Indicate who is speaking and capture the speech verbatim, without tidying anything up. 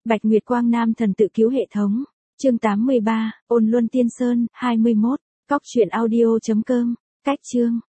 Speaker 1: Bạch Nguyệt Quang Nam thần tự cứu hệ thống. Chương tám mươi ba, Ôn Luân Tiên Sơn, hai mươi mốt, cóc truyện audio chấm com. Cách chương.